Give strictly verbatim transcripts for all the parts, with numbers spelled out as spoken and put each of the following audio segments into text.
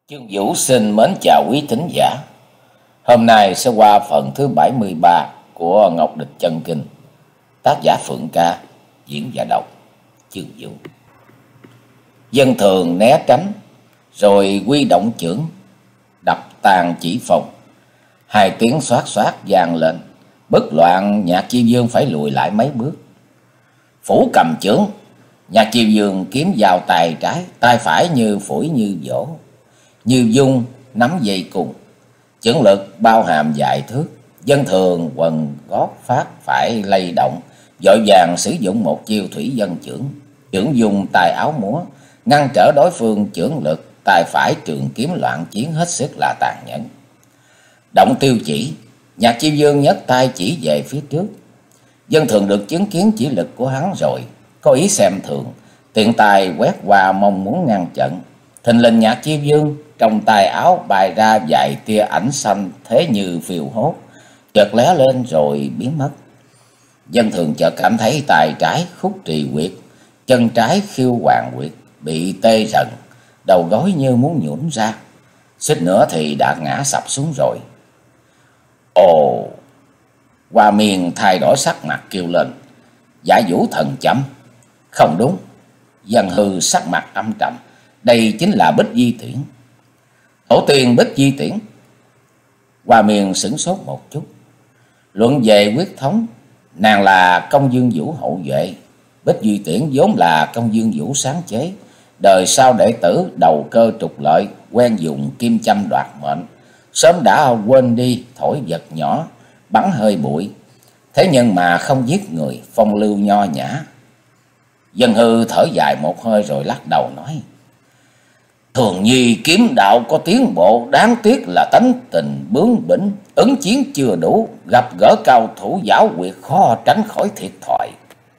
Chương Vũ xin mến chào quý thính giả. Hôm nay sẽ qua phần thứ bảy mươi ba của Ngọc Địch Chân Kinh. Tác giả Phượng Ca, diễn và đọc Chương Vũ. Dân thường né tránh, rồi quy động chưởng, đập tàn chỉ phòng. Hai tiếng xoát xoát vang lên, bất loạn Nhạc Chi Vương phải lùi lại mấy bước. Phủ cầm chưởng, Nhạc Chi Vương kiếm vào tay trái, tay phải như phủi như vỗ. Như dung nắm dây cùng, chưởng lực bao hàm dài thước. Dân thường quần gót phát phải lay động, vội vàng sử dụng một chiêu thủy dân chưởng. Chưởng dung tài áo múa, ngăn trở đối phương chưởng lực. Tay phải trường kiếm loạn chiến hết sức là tàn nhẫn. Động tiêu chỉ, Nhạc Chi Vương nhấc tay chỉ về phía trước. Dân thường được chứng kiến chỉ lực của hắn rồi, có ý xem thường, tiện tay quét qua mong muốn ngăn chặn. Thình lình Nhạc Chi Vương trong tay áo bài ra vài tia ảnh xanh, thế như phiêu hốt, chợt lóe lên rồi biến mất. Dân thường chợt cảm thấy tay trái khúc trì huyệt, chân trái khiêu hoàng huyệt bị tê rần, đầu gối như muốn nhũn ra, suýt nữa thì đã ngã sập xuống rồi. Ồ! Hoa Miên thay đổi sắc mặt kêu lên: Giả Vũ thần chậm. Không đúng. Dân Hư sắc mặt âm trầm: đây chính là Bích Di Tuyển. Tổ tiên Bích Di Tuyển. Hoa Miên sửng sốt một chút. Luận về quyết thống, nàng là Công Dương Vũ hậu vệ. Bích Di Tuyển vốn là Công Dương Vũ sáng chế, đời sau đệ tử đầu cơ trục lợi, quen dùng kim châm đoạt mệnh, sớm đã quên đi thổi vật nhỏ, bắn hơi bụi. Thế nhưng mà không giết người, phong lưu nho nhã. Dân Hư thở dài một hơi rồi lắc đầu nói: Thường nhi kiếm đạo có tiến bộ, đáng tiếc là tánh tình bướng bỉnh, ứng chiến chưa đủ, gặp gỡ cao thủ giảo quyệt khó tránh khỏi thiệt thòi.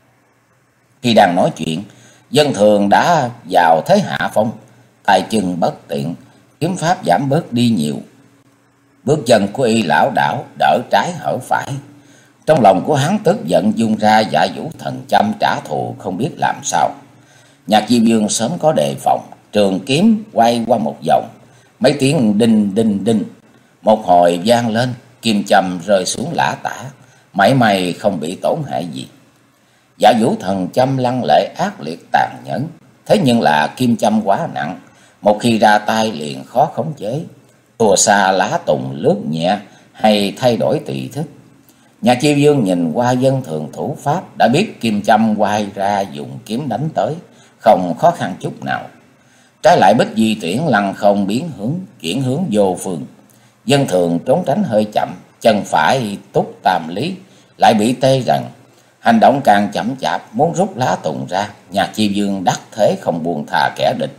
Khi đang nói chuyện, Dân Thường đã vào thế hạ phong, tay chân bất tiện, kiếm pháp giảm bớt đi nhiều. Bước chân của y lão đảo, đỡ trái hở phải. Trong lòng của hắn tức giận dung ra Dạ Vũ thần châm trả thù không biết làm sao. Nhạc Di Vương sớm có đề phòng, trường kiếm quay qua một vòng, mấy tiếng đinh đinh đinh, một hồi vang lên, kim châm rơi xuống lã tả, mảy may không bị tổn hại gì. Dạ Vũ thần châm lăng lệ ác liệt tàn nhẫn, thế nhưng là kim châm quá nặng, một khi ra tay liền khó khống chế, thua xa lá tùng lướt nhẹ hay thay đổi tùy thức. Nhạc Chi Vương nhìn qua Dân Thường thủ pháp, đã biết kim châm quay ra dùng kiếm đánh tới, không khó khăn chút nào. Trái lại Bích Di Tuyển lăng không biến hướng, chuyển hướng vô phương. Dân Thường trốn tránh hơi chậm, chân phải túc tam lý, lại bị tê rần. Hành động càng chậm chạp, muốn rút lá tùng ra, Nhạc Chi Vương đắc thế không buông thà kẻ địch.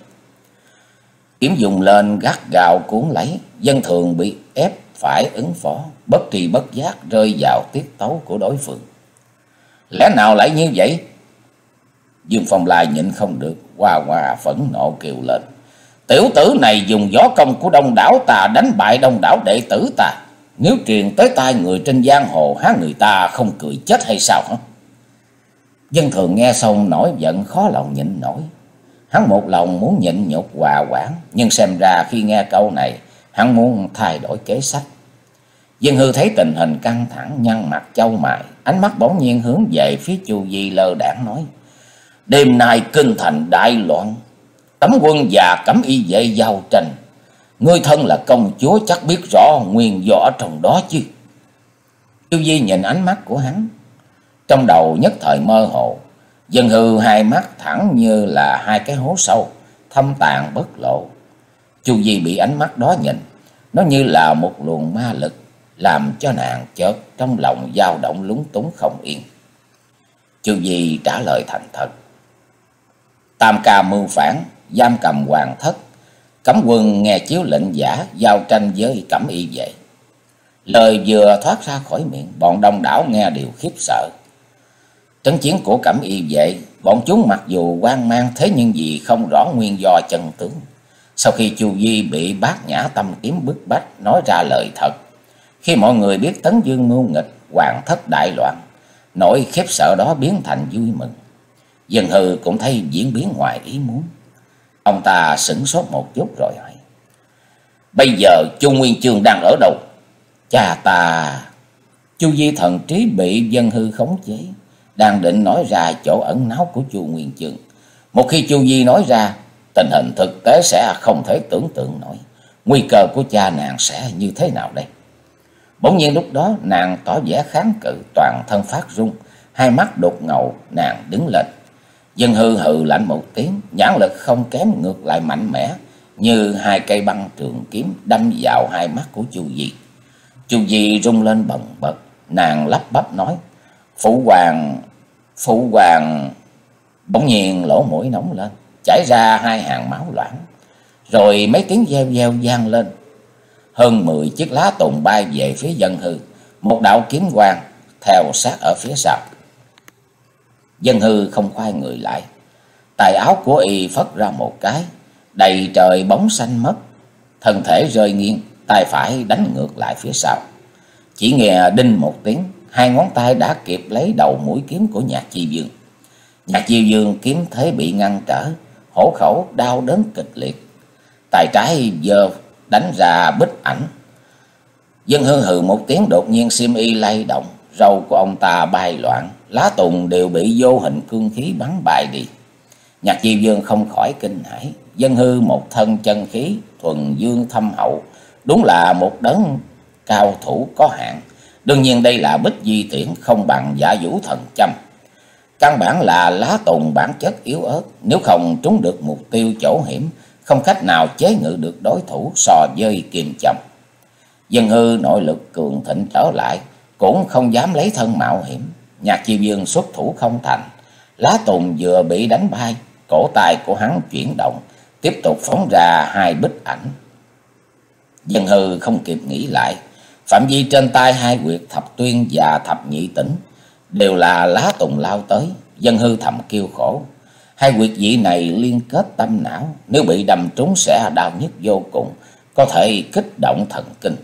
Kiếm dùng lên gắt gao cuốn lấy, Dân Thường bị ép phải ứng phó, bất tri bất giác rơi vào tiết tấu của đối phương. Lẽ nào lại như vậy? Dương Phong Lai nhịn không được, hoa hoa phẫn nộ kêu lên: Tiểu tử này dùng gió công của đông đảo ta đánh bại đông đảo đệ tử ta, nếu truyền tới tai người trên giang hồ, há người ta không cười chết hay sao hả? Dân Thường nghe xong nổi giận khó lòng nhịn nổi. Hắn một lòng muốn nhịn nhục hòa quản, nhưng xem ra khi nghe câu này, hắn muốn thay đổi kế sách. Dân Hư thấy tình hình căng thẳng, nhăn mặt chau mày, ánh mắt bỗng nhiên hướng về phía Chu Di lơ đãng nói: Đêm nay kinh thành đại loạn, Cấm quân và Cẩm Y vệ giao tranh, ngươi thân là công chúa chắc biết rõ nguyên do ở trong đó chứ? Chu Di nhìn ánh mắt của hắn, trong đầu nhất thời mơ hồ. Dân Hư hai mắt thẳng như là hai cái hố sâu, thâm tàng bất lộ. Chu Di bị ánh mắt đó nhìn, nó như là một luồng ma lực, làm cho nàng chợt trong lòng dao động lúng túng không yên. Chu Di trả lời thành thật: Tam ca mưu phản, giam cầm hoàng thất, cấm quân nghe chiếu lệnh giả, giao tranh với Cẩm Y vệ. Lời vừa thoát ra khỏi miệng, bọn đông đảo nghe đều khiếp sợ. Trận chiến của Cẩm Y vệ, bọn chúng mặc dù hoang mang, thế nhưng vì không rõ nguyên do chân tướng. Sau khi Chu Di bị Bát Nhã Tâm Kiếm bức bách nói ra lời thật, khi mọi người biết Tấn Dương mưu nghịch, hoàng thất đại loạn, nỗi khiếp sợ đó biến thành vui mừng. Dân Hư cũng thấy diễn biến ngoài ý muốn. Ông ta sửng sốt một chút rồi hỏi: Bây giờ Chu Nguyên Chương đang ở đâu? Cha ta! Chu Di thần trí bị Dân Hư khống chế, đang định nói ra chỗ ẩn náu của Chu Nguyên Chương. Một khi Chu Di nói ra, tình hình thực tế sẽ không thể tưởng tượng nổi. Nguy cơ của cha nàng sẽ như thế nào đây? Bỗng nhiên lúc đó nàng tỏ vẻ kháng cự, toàn thân phát run, hai mắt đột ngầu, nàng đứng lên. Dân Hư hừ lạnh một tiếng, nhãn lực không kém, ngược lại mạnh mẽ, như hai cây băng trường kiếm đâm vào hai mắt của Chu Di. Chu Di rung lên bần bật, nàng lắp bắp nói: Phụ hoàng, phụ hoàng. Bỗng nhiên lỗ mũi nóng lên, chảy ra hai hàng máu loãng, rồi mấy tiếng reo reo vang lên. Hơn mười chiếc lá tùng bay về phía Dân Hư, một đạo kiếm quang theo sát ở phía sau. Dân Hư không khoai người lại, tài áo của y phất ra một cái, đầy trời bóng xanh mất, thân thể rơi nghiêng, tay phải đánh ngược lại phía sau. Chỉ nghe đinh một tiếng, hai ngón tay đã kịp lấy đầu mũi kiếm của Nhạc Chi Vương. Nhạc Chi Vương kiếm thế bị ngăn trở, hổ khẩu đau đớn kịch liệt, tay trái giơ đánh ra bích ảnh. Dân Hư hừ một tiếng, đột nhiên xiêm y lay động, râu của ông ta bay loạn, lá tùng đều bị vô hình cương khí bắn bại đi. Nhạc Chi Vương không khỏi kinh hãi. Dân Hư một thân chân khí thuần dương thâm hậu, đúng là một đấng cao thủ có hạn. Đương nhiên đây là bích di tiễn, không bằng Dạ Vũ thần châm. Căn bản là lá tùng bản chất yếu ớt, nếu không trúng được mục tiêu chỗ hiểm, không cách nào chế ngự được đối thủ so với kim châm. Dân Hư nội lực cường thịnh trở lại, cũng không dám lấy thân mạo hiểm. Nhạc Chi Vương xuất thủ không thành, lá tùng vừa bị đánh bay, cổ tay của hắn chuyển động, tiếp tục phóng ra hai bích ảnh. Dân Hư không kịp nghĩ lại, phạm vi trên tay hai quyệt thập tuyên và thập nhị tỉnh đều là lá tùng lao tới. Dân Hư thầm kêu khổ, hai quyệt vị này liên kết tâm não, nếu bị đâm trúng sẽ đau nhức vô cùng, có thể kích động thần kinh.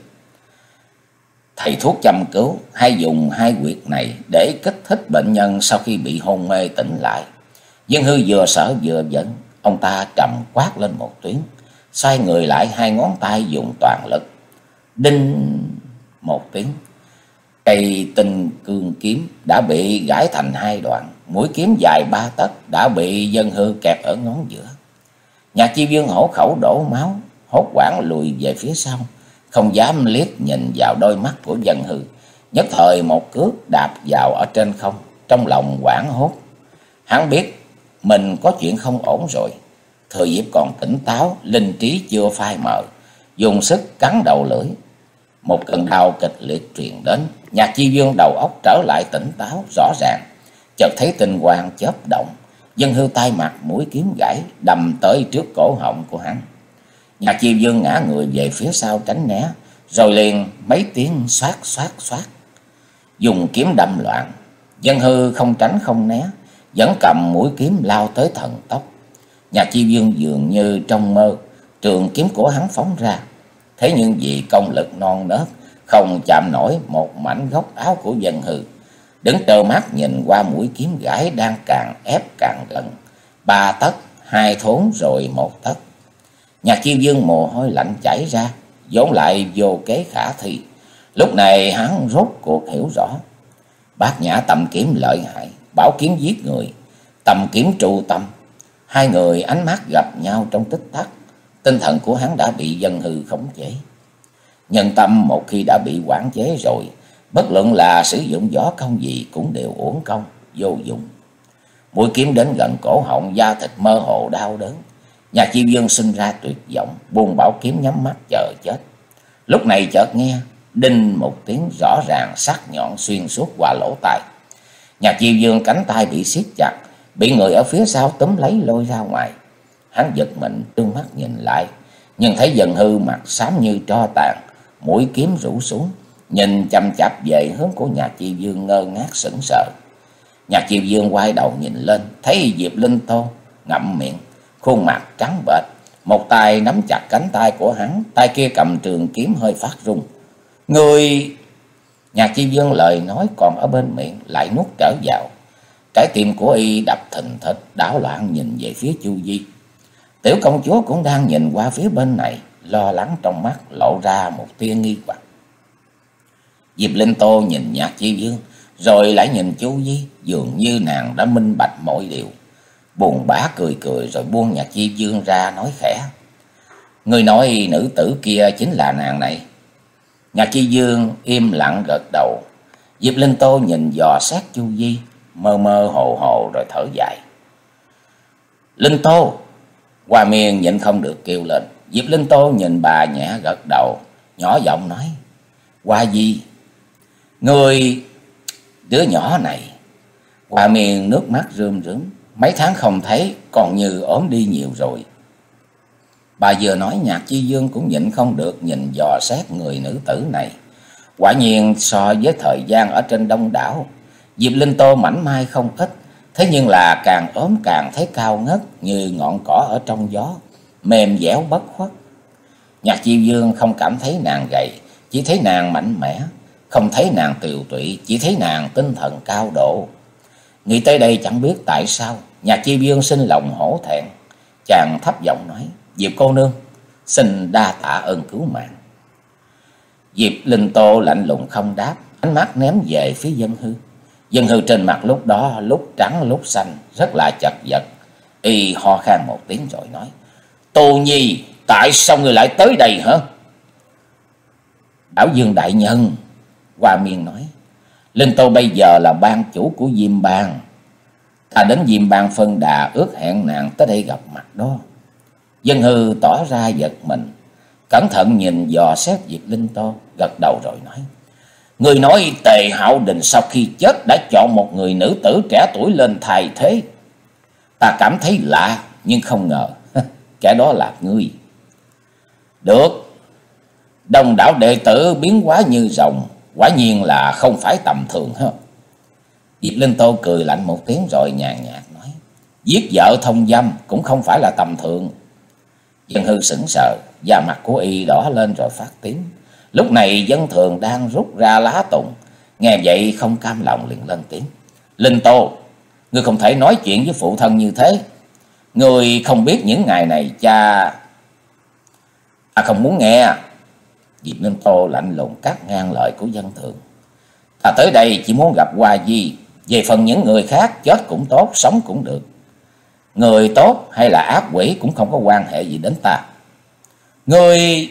Thầy thuốc châm cứu hay dùng hai quyệt này để kích thích bệnh nhân sau khi bị hôn mê tỉnh lại. Dân Hư vừa sợ vừa giận, ông ta trầm quát lên một tiếng, xoay người lại, hai ngón tay dùng toàn lực. Đinh một tiếng, cây tinh cương kiếm đã bị gãy thành hai đoạn, mũi kiếm dài ba tấc đã bị Dân Hư kẹp ở ngón giữa. Nhạc Chi Vương hổ khẩu đổ máu, hốt hoảng lùi về phía sau, không dám liếc nhìn vào đôi mắt của Dân Hư. Nhất thời một cước đạp vào ở trên không, trong lòng hoảng hốt. Hắn biết mình có chuyện không ổn rồi. Thừa dịp còn tỉnh táo, linh trí chưa phai mờ, dùng sức cắn đầu lưỡi. Một cơn đau kịch liệt truyền đến, Nhạc Chi Vương đầu óc trở lại tỉnh táo rõ ràng, chợt thấy tinh quang chớp động. Dân Hư tay mặt mũi kiếm gãy đâm tới trước cổ họng của hắn. Nhạc Chi Vương ngã người về phía sau tránh né, rồi liền mấy tiếng xoát xoát xoát, dùng kiếm đâm loạn. Dân Hư không tránh không né, vẫn cầm mũi kiếm lao tới thần tốc. Nhạc Chi Vương dường như trong mơ, trường kiếm của hắn phóng ra, thế nhưng vì công lực non nớt, không chạm nổi một mảnh góc áo của Dân Hư. Đứng trơ mắt nhìn qua mũi kiếm gãy đang càng ép càng gần, ba tấc, hai thốn rồi một tấc. Nhạc Chi Vương mồ hôi lạnh chảy ra, vốn lại vô kế khả thi. Lúc này hắn rốt cuộc hiểu rõ, Bát Nhã Tâm kiếm lợi hại, bảo kiếm giết người, Tâm kiếm trụ tâm. Hai người ánh mắt gặp nhau trong tích tắc, tinh thần của hắn đã bị Dân Hư khống chế. Nhân tâm một khi đã bị quản chế rồi, bất luận là sử dụng võ công gì cũng đều uổng công, vô dụng. Mũi kiếm đến gần cổ họng, da thịt mơ hồ đau đớn. Nhạc Chi Vương sinh ra tuyệt vọng, buông bảo kiếm nhắm mắt chờ chết. Lúc này chợt nghe đinh một tiếng rõ ràng, sắc nhọn xuyên suốt qua lỗ tai. Nhạc Chi Vương cánh tay bị siết chặt, bị người ở phía sau túm lấy lôi ra ngoài. Hắn giật mình trương mắt nhìn lại, nhưng thấy Dân Hư mặt xám như tro tàn, mũi kiếm rũ xuống, nhìn chăm chạp về hướng của Nhạc Chi Vương ngơ ngác sững sờ. Nhạc Chi Vương quay đầu nhìn lên, thấy Diệp Linh Tô ngậm miệng, khuôn mặt trắng bệch, một tay nắm chặt cánh tay của hắn, tay kia cầm trường kiếm hơi phát run. Người... Nhạc Chi Vương lời nói còn ở bên miệng lại nuốt trở vào. Trái tim của y đập thình thịch, đảo loạn nhìn về phía Chu Di. Tiểu công chúa cũng đang nhìn qua phía bên này, lo lắng trong mắt lộ ra một tia nghi hoặc. Diệp Linh Tô nhìn Nhạc Chi Dương, rồi lại nhìn Chu Di, dường như nàng đã minh bạch mọi điều. Buồn bã cười cười rồi buông Nhạc Chi Dương ra nói khẽ: "Người nói nữ tử kia chính là nàng này?" Nhạc Chi Dương im lặng gật đầu. Diệp Linh Tô nhìn dò xét Chu Di, mơ mơ hồ hồ rồi thở dài. "Linh Tô!" Hoa Miên nhịn không được kêu lên. Diệp Linh Tô nhìn bà nhẹ gật đầu, nhỏ giọng nói: "Hoa Di, người đứa nhỏ này." Hoa Miên nước mắt rơm rớm. Mấy tháng không thấy, còn như ốm đi nhiều rồi. Bà vừa nói, Nhạc Chi Dương cũng nhịn không được nhìn dò xét người nữ tử này. Quả nhiên so với thời gian ở trên đông đảo, Diệp Linh Tô mảnh mai không ít. Thế nhưng là càng ốm càng thấy cao ngất như ngọn cỏ ở trong gió, mềm dẻo bất khuất. Nhạc Chi Dương không cảm thấy nàng gầy, chỉ thấy nàng mạnh mẽ. Không thấy nàng tiều tụy, chỉ thấy nàng tinh thần cao độ. Nghĩ tới đây chẳng biết tại sao Nhạc Chi Dương sinh lòng hổ thẹn. Chàng thấp giọng nói: "Diệp cô nương, xin đa tạ ơn cứu mạng." Diệp Linh Tô lạnh lùng không đáp, ánh mắt ném về phía Dân Hư. Dân Hư trên mặt lúc đó lúc trắng lúc xanh, rất là chật vật. Y ho khan một tiếng rồi nói: "Tô Nhi, tại sao người lại tới đây hả?" "Bảo Dương đại nhân," Hoa Miên nói, "Linh Tô bây giờ là ban chủ của Diêm Bang. Ta đến Diêm Bang phân đà, ước hẹn nàng tới đây gặp mặt đó." Dân Hư tỏ ra giật mình, cẩn thận nhìn dò xét Diệp Linh Tô, gật đầu rồi nói: "Người nói Tề Hạo Đình sau khi chết đã chọn một người nữ tử trẻ tuổi lên thay thế. Ta cảm thấy lạ, nhưng không ngờ kẻ đó là ngươi." "Được, đông đảo đệ tử biến hóa như rồng, quả nhiên là không phải tầm thường ha." Diệp Linh Tô cười lạnh một tiếng rồi nhàn nhạt nói: "Giết vợ thông dâm cũng không phải là tầm thường." Dân Hư sững sờ, da mặt của y đỏ lên rồi phát tím. Lúc này Dân Thường đang rút ra lá tùng, nghe vậy không cam lòng liền lên tiếng: "Linh Tô, ngươi không thể nói chuyện với phụ thân như thế. Ngươi không biết những ngày này cha..." "Ta không muốn nghe." Diệp Linh Tô lạnh lùng cắt ngang lời của Dân Thường: "Ta tới đây chỉ muốn gặp Hoa Di. Về phần những người khác, chết cũng tốt, sống cũng được. Người tốt hay là ác quỷ cũng không có quan hệ gì đến ta." "Người..."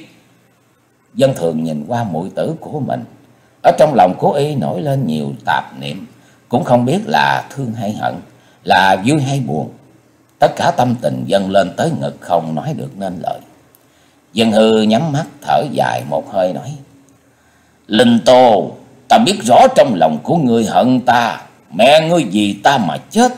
Dân Thường nhìn qua muội tử của mình. Ở trong lòng của y nổi lên nhiều tạp niệm, cũng không biết là thương hay hận, là vui hay buồn. Tất cả tâm tình dâng lên tới ngực không nói được nên lời. Dân Hư nhắm mắt thở dài một hơi nói: "Linh Tô, ta biết rõ trong lòng của ngươi hận ta. Mẹ ngươi vì ta mà chết,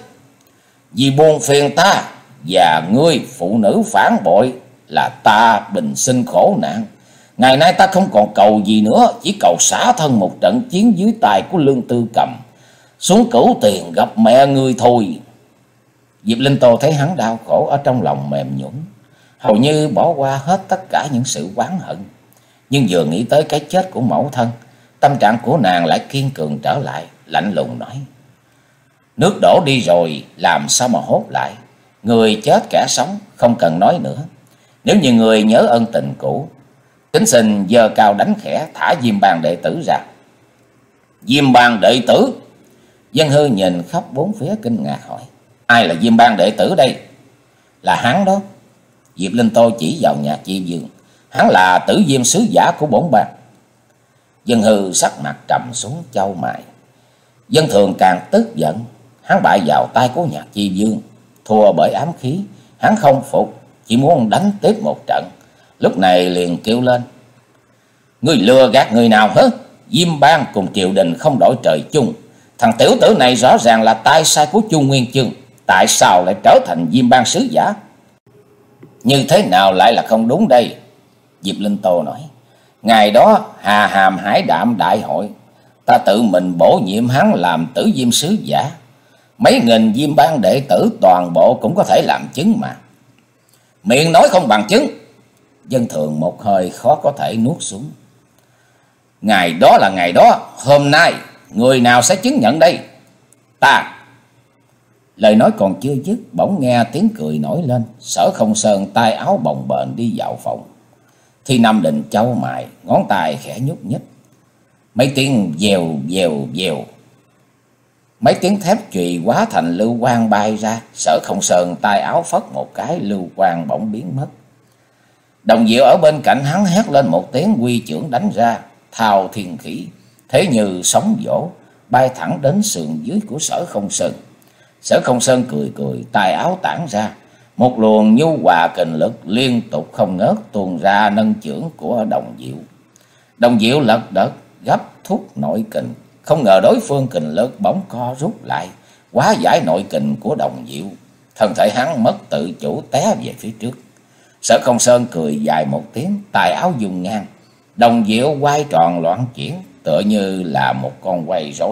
vì buồn phiền ta, và ngươi phụ nữ phản bội là ta bình sinh khổ nạn. Ngày nay ta không còn cầu gì nữa, chỉ cầu xả thân một trận chiến dưới tay của Lương Tư Cầm, xuống Cửu Tiền gặp mẹ ngươi thôi." Diệp Linh Tô thấy hắn đau khổ, ở trong lòng mềm nhũn, hầu như bỏ qua hết tất cả những sự oán hận. Nhưng vừa nghĩ tới cái chết của mẫu thân, tâm trạng của nàng lại kiên cường trở lại, lạnh lùng nói: "Nước đổ đi rồi, làm sao mà hốt lại? Người chết kẻ sống, không cần nói nữa. Nếu như người nhớ ơn tình cũ, kính xin giơ cao đánh khẽ, thả Diêm Bang đệ tử ra." "Diêm Bang đệ tử?" Dân Hư nhìn khắp bốn phía kinh ngạc hỏi: "Ai là Diêm Bang đệ tử đây?" "Là hắn đó." Diệp Linh Tô chỉ vào Nhạc Chi Dương: "Hắn là Tử Diêm sứ giả của bổn bang." Dân Hư sắc mặt trầm xuống, chau mày. Dân Thường càng tức giận. Hắn bại vào tay của Nhạc Chi Dương, thua bởi ám khí. Hắn không phục, chỉ muốn đánh tiếp một trận. Lúc này liền kêu lên: "Ngươi lừa gạt người nào hả? Diêm Bang cùng triều đình không đổi trời chung. Thằng tiểu tử này rõ ràng là tay sai của Chu Nguyên Chương, tại sao lại trở thành Diêm Bang sứ giả? Như thế nào lại là không đúng đây?" Diệp Linh Tô nói: "Ngày đó Hà Hàm Hải Đạm đại hội, ta tự mình bổ nhiệm hắn làm Tử Diêm sứ giả. Mấy nghìn Diêm Bang đệ tử toàn bộ cũng có thể làm chứng mà." "Miệng nói không bằng chứng." Dân Thường một hơi khó có thể nuốt xuống. "Ngày đó là ngày đó, hôm nay người nào sẽ chứng nhận đây?" "Ta." Lời nói còn chưa dứt, bỗng nghe tiếng cười nổi lên. Sở Không Sơn tay áo bồng bềnh đi vào phòng. Thi Nam Định chau mày, ngón tay khẽ nhúc nhích. Mấy tiếng dèo dèo dèo, mấy tiếng thép chùy hóa thành lưu quang bay ra. Sở Không Sơn tay áo phất một cái, lưu quang bỗng biến mất. Đồng Diệu ở bên cạnh hắn hét lên một tiếng, quy chưởng đánh ra, thao thiên khí, thế như sóng vỗ, bay thẳng đến sườn dưới của Sở Không Sơn. Sở Không Sơn cười cười, tay áo tản ra, một luồng nhu hòa kình lực liên tục không ngớt tuôn ra nâng chưởng của Đồng Diệu. Đồng Diệu lật đật gấp thúc nội kình, không ngờ đối phương kình lực bỗng co rút lại, hóa giải nội kình của Đồng Diệu. Thân thể hắn mất tự chủ té về phía trước. Sở Không Sơn cười dài một tiếng, tài áo dùng ngang. Đồng Diệu quay tròn loạn chuyển, tựa như là một con quay rối.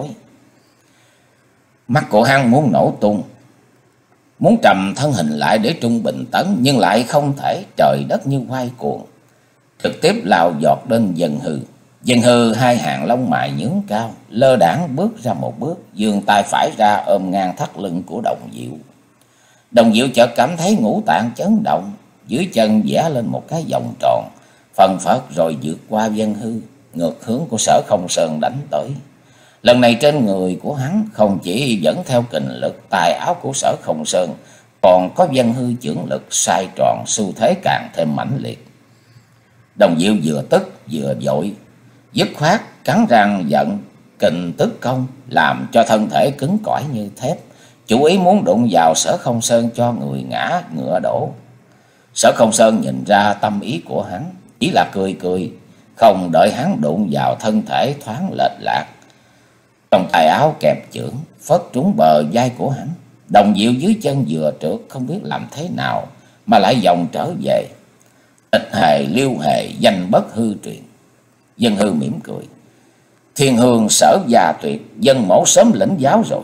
Mắt của hắn muốn nổ tung, muốn trầm thân hình lại để trung bình tấn, nhưng lại không thể, trời đất như quay cuồng. Trực tiếp lao giọt đến Dân Hư. Dân Hư hai hàng lông mày nhướng cao, lơ đãng bước ra một bước, giương tay phải ra ôm ngang thắt lưng của Đồng Diệu. Đồng Diệu chợt cảm thấy ngũ tạng chấn động, dưới chân vẽ lên một cái vòng tròn, phần phật rồi vượt qua Dân Hư, ngược hướng của Sở Không Sơn đánh tới. Lần này trên người của hắn không chỉ dẫn theo kình lực tài áo của Sở Không Sơn, còn có Dân Hư chưởng lực xoay tròn, xu thế càng thêm mãnh liệt. Đồng Diệu vừa tức vừa vội, dứt khoát cắn răng giận kình tức công, làm cho thân thể cứng cỏi như thép, chủ ý muốn đụng vào Sở Không Sơn cho người ngã ngựa đổ. Sở Không Sơn nhìn ra tâm ý của hắn, chỉ là cười cười, không đợi hắn đụng vào thân thể thoáng lệch lạc. Trong tay áo kẹp chưởng phất trúng bờ vai của hắn. Đồng Diệu dưới chân vừa trượt, không biết làm thế nào mà lại vòng trở về. Tịch hề liêu hề, danh bất hư truyền. Dân Hư mỉm cười. Thiên Hương Sở Gia Tuyệt, dân mẫu sớm lĩnh giáo rồi.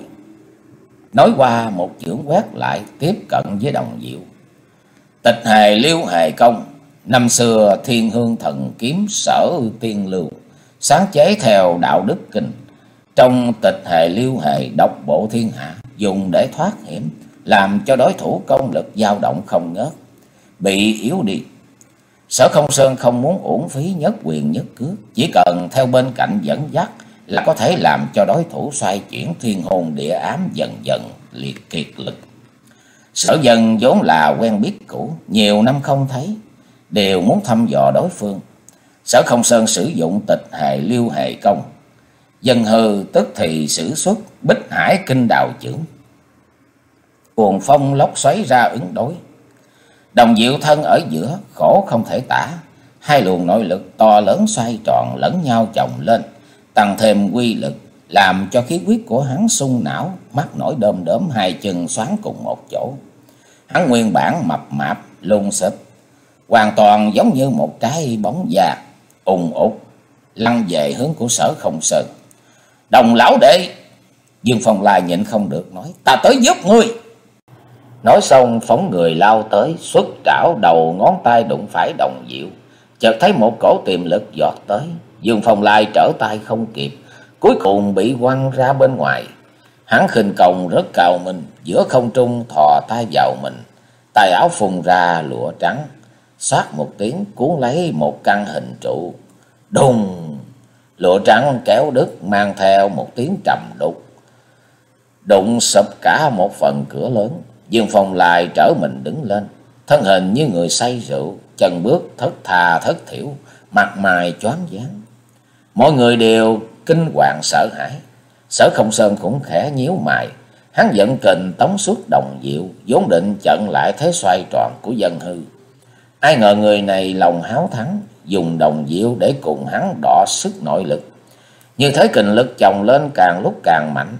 Nói qua một chưởng quét lại, tiếp cận với Đồng Diệu. Tịch hề liêu hề công, năm xưa Thiên Hương thần kiếm Sở Tiên Lưu, sáng chế theo đạo đức kinh. Trong tịch hề liêu hề độc bộ thiên hạ, dùng để thoát hiểm, làm cho đối thủ công lực dao động không ngớt, bị yếu đi. Sở Không Sơn không muốn uổng phí nhất quyền nhất cước, chỉ cần theo bên cạnh dẫn dắt là có thể làm cho đối thủ xoay chuyển thiên hồn địa ám dần dần liệt kiệt lực. Sở Dân vốn là quen biết cũ, nhiều năm không thấy, đều muốn thăm dò đối phương. Sở Không Sơn sử dụng tịch hề liêu hề công, Dân Hư tức thì sử xuất Bích Hải Kinh Đào chưởng, cuồng phong lốc xoáy ra ứng đối. Đồng Diệu thân ở giữa, khổ không thể tả, hai luồng nội lực to lớn xoay tròn lẫn nhau chồng lên, tăng thêm quy lực, làm cho khí huyết của hắn sung não, mắt nổi đom đóm, hai chân xoắn cùng một chỗ. Hắn nguyên bản mập mạp lung xếp, hoàn toàn giống như một trái bóng già, ùng ục lăn về hướng của Sở Không Sơn. Đồng lão đệ! Dương Phong Lai nhịn không được nói, ta tới giúp ngươi. Nói xong phóng người lao tới, xuất trảo đầu ngón tay đụng phải Đồng Diệu. Chợt thấy một cổ tiềm lực giọt tới, Dương Phong Lai trở tay không kịp, cuối cùng bị quăng ra bên ngoài. Hắn khinh công rất cao minh, giữa không trung thò tay vào mình, tay áo phun ra lụa trắng, xoát một tiếng cuốn lấy một căn hình trụ. Đùng! Lụa trắng kéo đứt, mang theo một tiếng trầm đục, đụng sụp cả một phần cửa lớn. Dương Phong Lai trở mình đứng lên, thân hình như người say rượu, chân bước thất tha thất thiểu, mặt mày choáng váng. Mọi người đều kinh hoàng sợ hãi. Sở Không Sơn cũng khẽ nhíu mày, hắn giận kình tống xuất Đồng Diệu, vốn định chặn lại thế xoay tròn của Dân Hư. Ai ngờ người này lòng háo thắng, dùng Đồng Diệu để cùng hắn đọ sức nội lực. Như thế kình lực chồng lên càng lúc càng mạnh,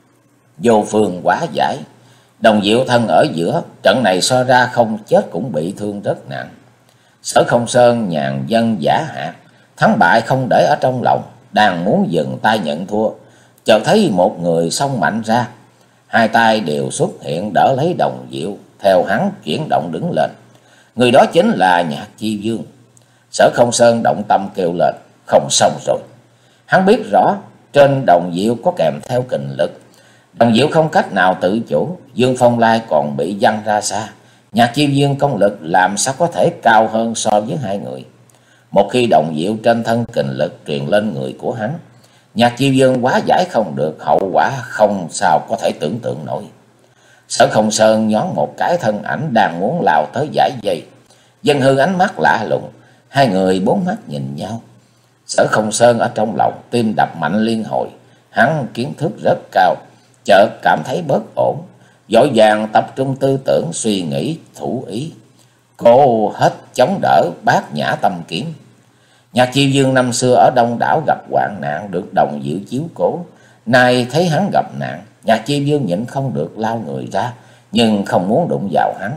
vô phương hóa giải. Đồng Diệu thân ở giữa, trận này so ra không chết cũng bị thương rất nặng. Sở Không Sơn nhàn dân giả hạ, thắng bại không để ở trong lòng, đang muốn dừng tay nhận thua, chợt thấy một người xông mạnh ra, hai tay đều xuất hiện đỡ lấy Đồng Diệu, theo hắn chuyển động đứng lên. Người đó chính là Nhạc Chi Dương. Sở Không Sơn động tâm kêu lên, không xong rồi. Hắn biết rõ trên Đồng Diệu có kèm theo kình lực, Đồng Diệu không cách nào tự chủ, Dương Phong Lai còn bị văng ra xa. Nhạc Chi Dương công lực làm sao có thể cao hơn so với hai người. Một khi đồng diệu trên thân kình lực truyền lên người của hắn, Nhạc Chiêu Dương hóa giải không được, hậu quả không sao có thể tưởng tượng nổi. Sở Không Sơn nhón một cái, thân ảnh đang muốn lao tới giải dây. Dân Hư ánh mắt lạ lùng, hai người bốn mắt nhìn nhau. Sở Không Sơn ở trong lòng tim đập mạnh liên hồi, hắn kiến thức rất cao, chợt cảm thấy bất ổn, vội vàng tập trung tư tưởng suy nghĩ thủ ý, cố hết chống đỡ Bát Nhã Tâm Kiếm. Nhạc Chiêu Dương năm xưa ở Đông Đảo gặp hoạn nạn, được đồng diệu chiếu cố, nay thấy hắn gặp nạn, Nhạc Chiêu Dương nhịn không được lao người ra, nhưng không muốn đụng vào hắn.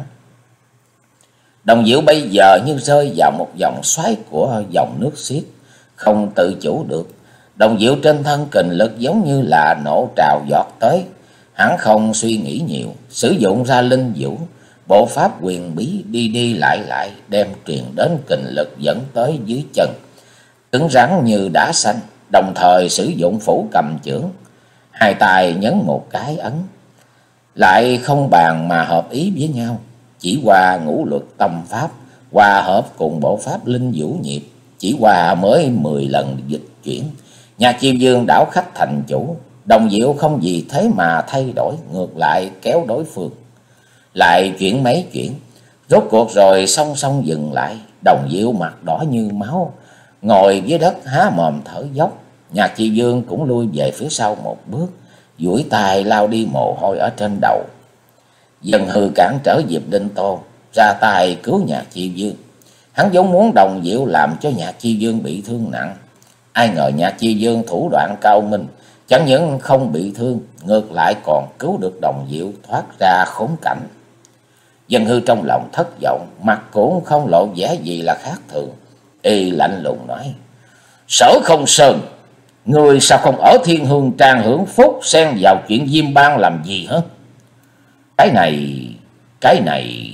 Đồng diệu bây giờ như rơi vào một dòng xoáy của dòng nước xiết, không tự chủ được. Đồng diệu trên thân kình lực giống như là nổ trào giọt tới. Hắn không suy nghĩ nhiều, sử dụng ra linh vũ, bộ pháp quyền bí đi đi lại lại, đem truyền đến kình lực dẫn tới dưới chân, cứng rắn như đá xanh. Đồng thời sử dụng phủ cầm chưởng, hai tay nhấn một cái ấn, lại không bàn mà hợp ý với nhau. Chỉ qua ngũ luật tâm pháp, hòa hợp cùng bộ pháp linh vũ nhịp, chỉ qua mới mười lần dịch chuyển, Nhạc Chiêu Dương đảo khách thành chủ. Đồng diệu không gì thế mà thay đổi, ngược lại kéo đối phương. Lại chuyển mấy chuyển, rốt cuộc rồi song song dừng lại. Đồng diệu mặt đỏ như máu, ngồi dưới đất há mồm thở dốc. Nhạc Chiêu Dương cũng lui về phía sau một bước, duỗi tay lao đi mồ hôi ở trên đầu. Dân Hư cản trở Diệp Linh Tô, ra tay cứu Nhạc Chiêu Dương. Hắn vốn muốn đồng diệu làm cho Nhạc Chiêu Dương bị thương nặng, ai ngờ Nhạc Chiêu Dương thủ đoạn cao minh, chẳng những không bị thương, ngược lại còn cứu được đồng diệu thoát ra khốn cảnh. Dân Hư trong lòng thất vọng, mặt cũng không lộ vẻ gì là khác thường, y lạnh lùng nói: Sở Không Sơn, người sao không ở Thiên Hương Trang hưởng phúc, xen vào chuyện Diêm Bang làm gì hả? Cái này, cái này...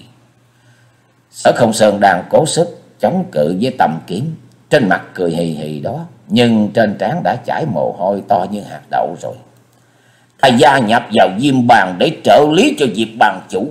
Sở Không Sơn đang cố sức chống cự với tầm kiếm, trên mặt cười hì hì đó, nhưng trên trán đã chảy mồ hôi to như hạt đậu rồi. Ta gia nhập vào Diêm Bang để trợ lý cho Diệp Bang chủ.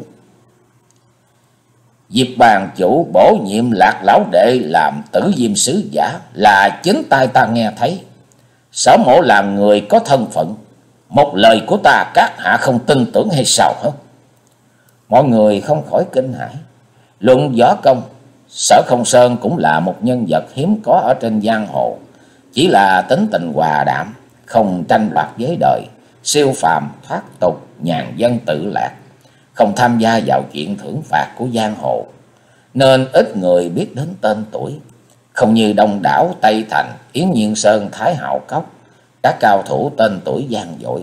Diệp Bang chủ bổ nhiệm Lạc lão đệ làm Tử Diêm sứ giả là chính tai ta nghe thấy. Sở mộ làm người có thân phận, một lời của ta các hạ không tin tưởng hay sao hả? Mọi người không khỏi kinh hãi. Luận võ công, Sở Không Sơn cũng là một nhân vật hiếm có ở trên giang hồ, chỉ là tính tình hòa đạm, không tranh đoạt với đời, siêu phàm thoát tục, nhàn dân tự lạc, không tham gia vào chuyện thưởng phạt của giang hồ, nên ít người biết đến tên tuổi. Không như Đông Đảo, Tây Thành, Yến Nhiên Sơn, Thái Hạo Cốc, các cao thủ tên tuổi vang dội.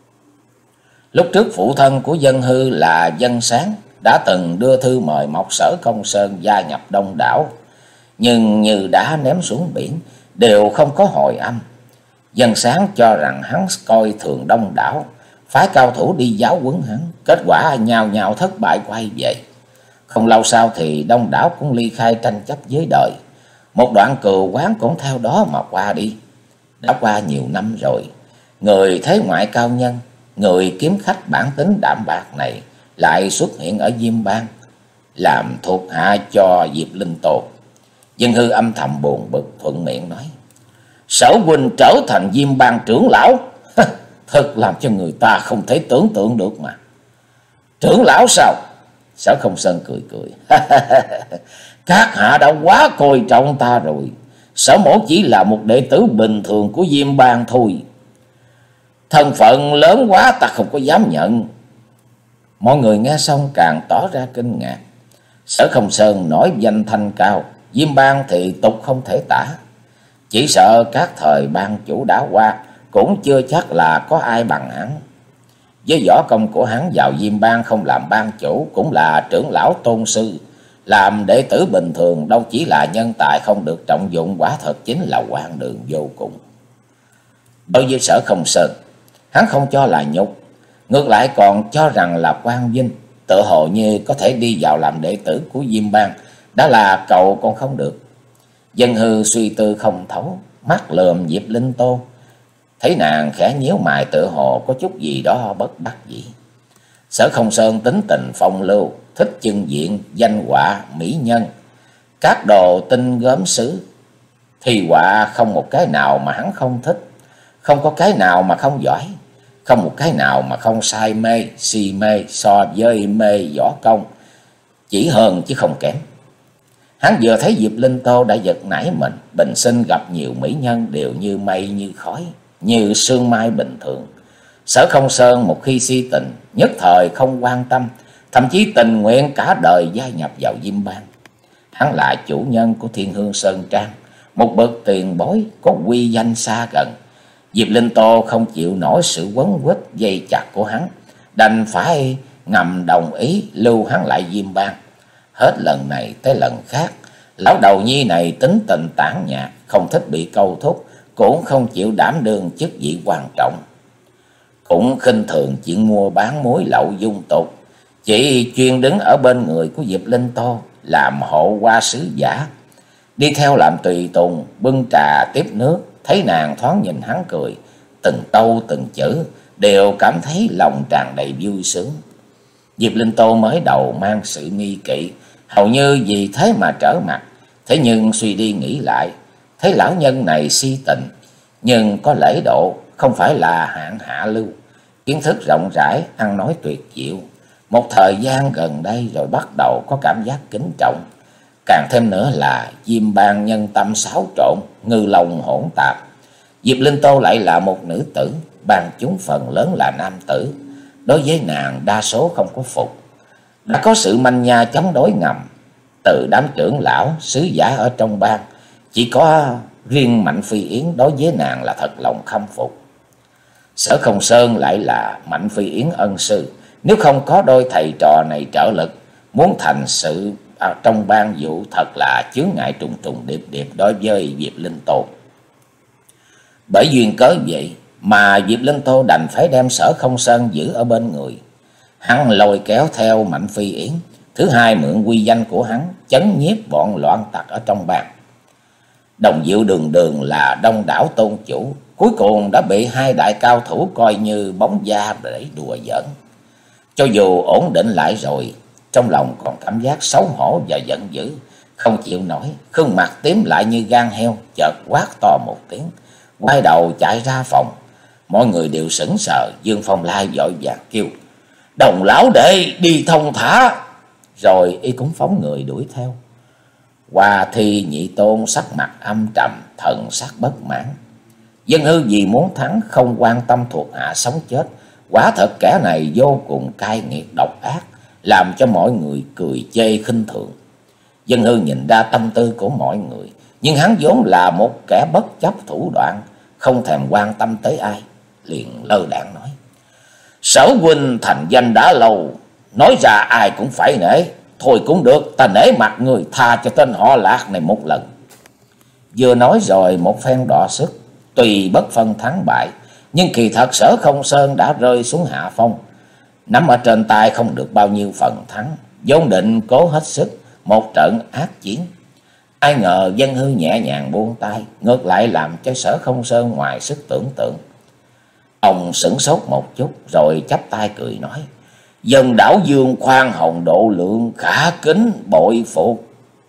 Lúc trước phụ thân của Dân Hư là Dân Sáng đã từng đưa thư mời mọc Sở Không Sơn gia nhập Đông Đảo, nhưng như đã ném xuống biển, đều không có hồi âm. Dân Sáng cho rằng hắn coi thường Đông Đảo, phái cao thủ đi giáo huấn hắn, kết quả nhào nhào thất bại quay về. Không lâu sau thì Đông Đảo cũng ly khai tranh chấp với đời, một đoạn cừu quán cũng theo đó mà qua đi. Đã qua nhiều năm rồi, người thế ngoại cao nhân, người kiếm khách bản tính đạm bạc này lại xuất hiện ở Diêm Bang, làm thuộc hạ cho Diệp Linh Tô. Dân Hư âm thầm buồn bực, thuận miệng nói: Sở huynh trở thành Diêm Bang trưởng lão, thật làm cho người ta không thể tưởng tượng được mà. Trưởng lão sao? Sở Không Sơn cười cười. Các hạ đã quá coi trọng ta rồi. Sở mổ chỉ là một đệ tử bình thường của Diêm Bang thôi. Thân phận lớn quá ta không có dám nhận. Mọi người nghe xong càng tỏ ra kinh ngạc. Sở Không Sơn nói danh thanh cao, Diêm Bang thì tục không thể tả. Chỉ sợ các thời bang chủ đã qua, cũng chưa chắc là có ai bằng hắn. Với võ công của hắn vào Diêm Bang không làm bang chủ, cũng là trưởng lão tôn sư. Làm đệ tử bình thường đâu chỉ là nhân tài không được trọng dụng, quả thật chính là hoang đường vô cùng. Đối với Sở Không Sơn, hắn không cho là nhục, ngược lại còn cho rằng là quang vinh. Tự hồ như có thể đi vào làm đệ tử của Diêm Bang đã là cầu còn không được. Dân Hư suy tư không thấu, mắt lườm Diệp Linh Tô, thấy nàng khẽ nhíu mày, tự hồ có chút gì đó bất đắc dĩ. Sở Không Sơn tính tình phong lưu, thích trưng diện, danh họa, mỹ nhân, các đồ tinh gớm sứ, Thi họa không một cái nào mà hắn không thích, không có cái nào mà không giỏi, không một cái nào mà không say mê, si mê so với mê võ công, chỉ hơn chứ không kém. Hắn vừa thấy Diệp Linh Tô đã giật nảy mình, bình sinh gặp nhiều mỹ nhân đều như mây như khói, như sương mai bình thường. Sở Không Sơn một khi si tình, nhất thời không quan tâm, thậm chí tình nguyện cả đời gia nhập vào Diêm Bang. Hắn là chủ nhân của Thiên Hương Sơn Trang, một bậc tiền bối có uy danh xa gần. Diệp Linh Tô không chịu nổi sự quấn quýt dây chặt của hắn, đành phải ngầm đồng ý lưu hắn lại Diêm Bang. Hết lần này tới lần khác, lão đầu nhi này tính tình tản nhạt, không thích bị câu thúc, cũng không chịu đảm đương chức vị quan trọng, cũng khinh thường chuyện mua bán muối lậu dung tục, chỉ chuyên đứng ở bên người của Diệp Linh Tô làm hộ qua sứ giả, đi theo làm tùy tùng, bưng trà tiếp nước. Thấy nàng thoáng nhìn hắn cười, từng câu từng chữ đều cảm thấy lòng tràn đầy vui sướng. Diệp Linh Tô mới đầu mang sự nghi kỵ, hầu như vì thế mà trở mặt. Thế nhưng suy đi nghĩ lại, thấy lão nhân này si tình, nhưng có lễ độ, không phải là hạng hạ lưu, kiến thức rộng rãi, ăn nói tuyệt diệu. Một thời gian gần đây rồi bắt đầu có cảm giác kính trọng. Càng thêm nữa là Diêm Bang nhân tâm xáo trộn, ngư long hỗn tạp. Diệp Linh Tô lại là một nữ tử, bang chúng phần lớn là nam tử. Đối với nàng đa số không có phục. Đã có sự manh nha chống đối ngầm từ đám trưởng lão, sứ giả ở trong bang. Chỉ có riêng Mạnh Phi Yến đối với nàng là thật lòng khâm phục. Sở Không Sơn lại là Mạnh Phi Yến ân sư. Nếu không có đôi thầy trò này trợ lực, muốn thành sự à, trong bang vụ thật là chướng ngại trùng trùng điệp điệp đối với Diệp Linh Tô. Bởi duyên cớ vậy mà Diệp Linh Tô đành phải đem Sở Không Sơn giữ ở bên người. Hắn lôi kéo theo Mạnh Phi Yến, thứ hai mượn uy danh của hắn chấn nhiếp bọn loạn tặc ở trong bang. Đồng Diệu Đường Đường là đông đảo tôn chủ, cuối cùng đã bị hai đại cao thủ coi như bóng da để đùa giỡn. Cho dù ổn định lại rồi, trong lòng còn cảm giác xấu hổ và giận dữ, không chịu nổi, khuôn mặt tím lại như gan heo, chợt quát to một tiếng, quay đầu chạy ra phòng. Mọi người đều sững sờ. Dương Phong Lai vội vàng kêu: "Đồng lão đệ, đi thông thả!" Rồi y cũng phóng người đuổi theo. Hoa Thi Nhị Tôn sắc mặt âm trầm, thần sắc bất mãn. Dân Hư vì muốn thắng không quan tâm thuộc hạ sống chết, quả thật kẻ này vô cùng cay nghiệt độc ác, làm cho mọi người cười chê khinh thường. Dân Hư nhìn ra tâm tư của mọi người, nhưng hắn vốn là một kẻ bất chấp thủ đoạn, không thèm quan tâm tới ai, liền lơ đãng nói: "Sở huynh thành danh đã lâu, nói ra ai cũng phải nể. Thôi cũng được, ta nể mặt người, tha cho tên họ Lạc này một lần." Vừa nói rồi một phen đọ sức, tùy bất phân thắng bại, nhưng kỳ thật Sở Không Sơn đã rơi xuống hạ phong, nắm ở trên tay không được bao nhiêu phần thắng, vốn định cố hết sức một trận ác chiến. Ai ngờ Dân Hư nhẹ nhàng buông tay, ngược lại làm cho Sở Không Sơn ngoài sức tưởng tượng. Ông sửng sốt một chút rồi chắp tay cười nói: "Dân đảo Dương khoan hồng độ lượng, khả kính bội phục."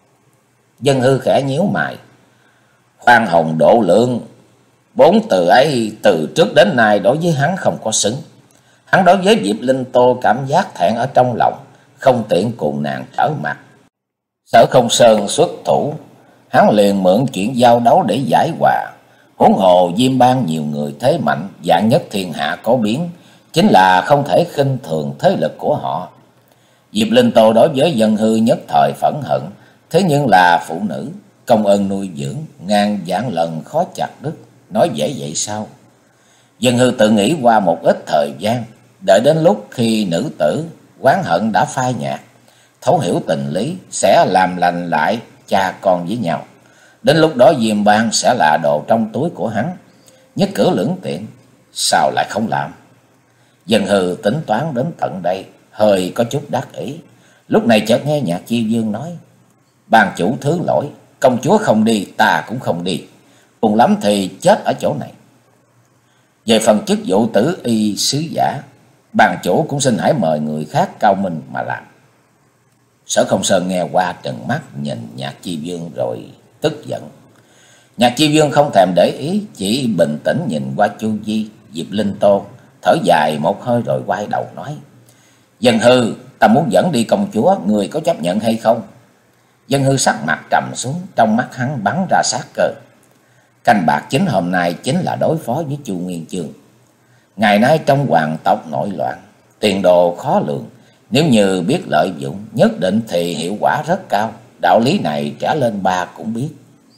Dân Hư khẽ nhíu mày. Khoan hồng độ lượng, bốn từ ấy từ trước đến nay đối với hắn không có xứng. Hắn đối với Diệp Linh Tô cảm giác thẹn ở trong lòng, không tiện cùng nàng trở mặt. Sở Không Sơn xuất thủ, hắn liền mượn chuyện giao đấu để giải hòa. Huống hồ Diêm Bang nhiều người thế mạnh, dạng nhất thiên hạ có biến, chính là không thể khinh thường thế lực của họ. Diệp Linh Tô đối với Dân Hư nhất thời phẫn hận, thế nhưng là phụ nữ, công ơn nuôi dưỡng, ngàn vạn lần khó chặt đứt, nói dễ vậy sao? Dân Hư tự nghĩ qua một ít thời gian, đợi đến lúc khi nữ tử oán hận đã phai nhạt, thấu hiểu tình lý, sẽ làm lành lại cha con với nhau. Đến lúc đó Diêm Bang sẽ là đồ trong túi của hắn, nhất cử lưỡng tiện, sao lại không làm? Dân Hư tính toán đến tận đây, hơi có chút đắc ý. Lúc này chợt nghe Nhạc Chiêu Dương nói: "Ban chủ thứ lỗi, công chúa không đi, ta cũng không đi, cùng lắm thì chết ở chỗ này. Về phần chức vụ tử y sứ giả, ban chủ cũng xin hãy mời người khác cao minh mà làm." Sở Không Sơn nghe qua trừng mắt nhìn Nhạc Chi Dương rồi tức giận: Nhạc Chi Dương không thèm để ý, chỉ bình tĩnh nhìn qua Chu Di, Diệp Linh Tô, thở dài một hơi rồi quay đầu nói: Dân Hư, ta muốn dẫn đi công chúa, người có chấp nhận hay không? Dân Hư sắc mặt trầm xuống, trong mắt hắn bắn ra sát cơ. Canh bạc chính hôm nay chính là đối phó với Chu Nguyên Chương. Ngày nay trong hoàng tộc nội loạn, tiền đồ khó lường, nếu như biết lợi dụng, nhất định thì hiệu quả rất cao. Đạo lý này trả lên ba cũng biết.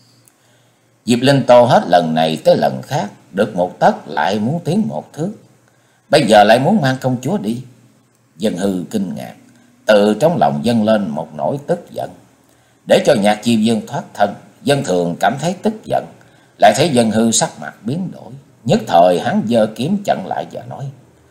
Diệp Linh Tô hết lần này tới lần khác, được một tấc lại muốn tiến một thước. Bây giờ lại muốn mang công chúa đi. Dân Hư kinh ngạc, từ trong lòng dâng lên một nỗi tức giận. Để cho Nhạc Chi Dương thoát thân, Dân Thường cảm thấy tức giận, lại thấy Dân Hư sắc mặt biến đổi. Nhất thời hắn giơ kiếm chặn lại và nói: